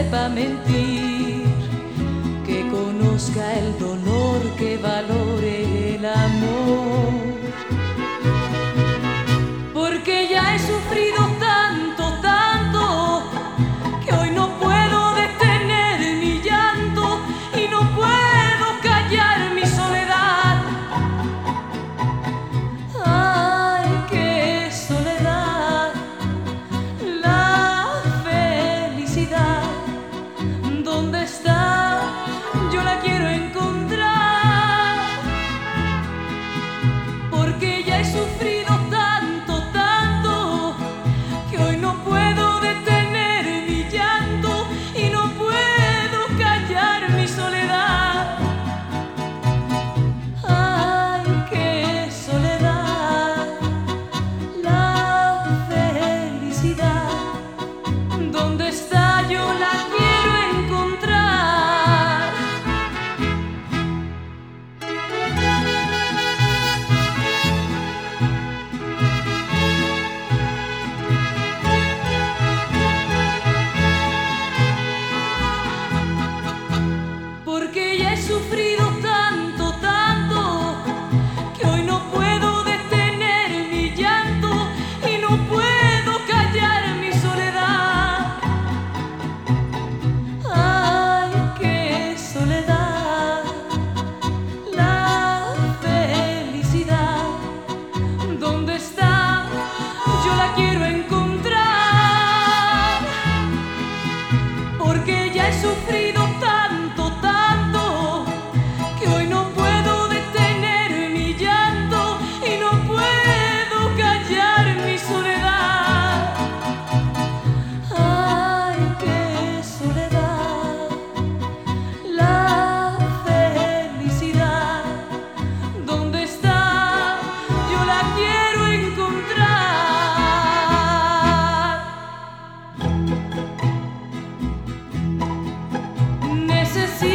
sepa mentir, que conozca el dolor, que valore el amor. Porque ya he sufrido tanto, tanto, que hoy no puedo detener mi llanto y no puedo callar mi soledad. Ay, qué soledad, la felicidad, ¿dónde está? Yo la quiero encontrar. Porque ya he sufrido tanto, tanto, que hoy no puedo detener mi llanto y no puedo callar mi soledad. Ay, qué soledad, la felicidad, ¿dónde está? Yo la quiero encontrar. Porque ya he sufrido tanto, tanto, que hoy no puedo detener mi llanto y no puedo callar mi soledad. Ay, qué soledad, la felicidad, ¿dónde está? Yo la quiero encontrar. Porque ya he sufrido tanto, tanto, que hoy no puedo detener mi llanto y no puedo callar mi soledad. Ay, qué soledad, la felicidad, ¿dónde está? Yo la quiero encontrar. Necesito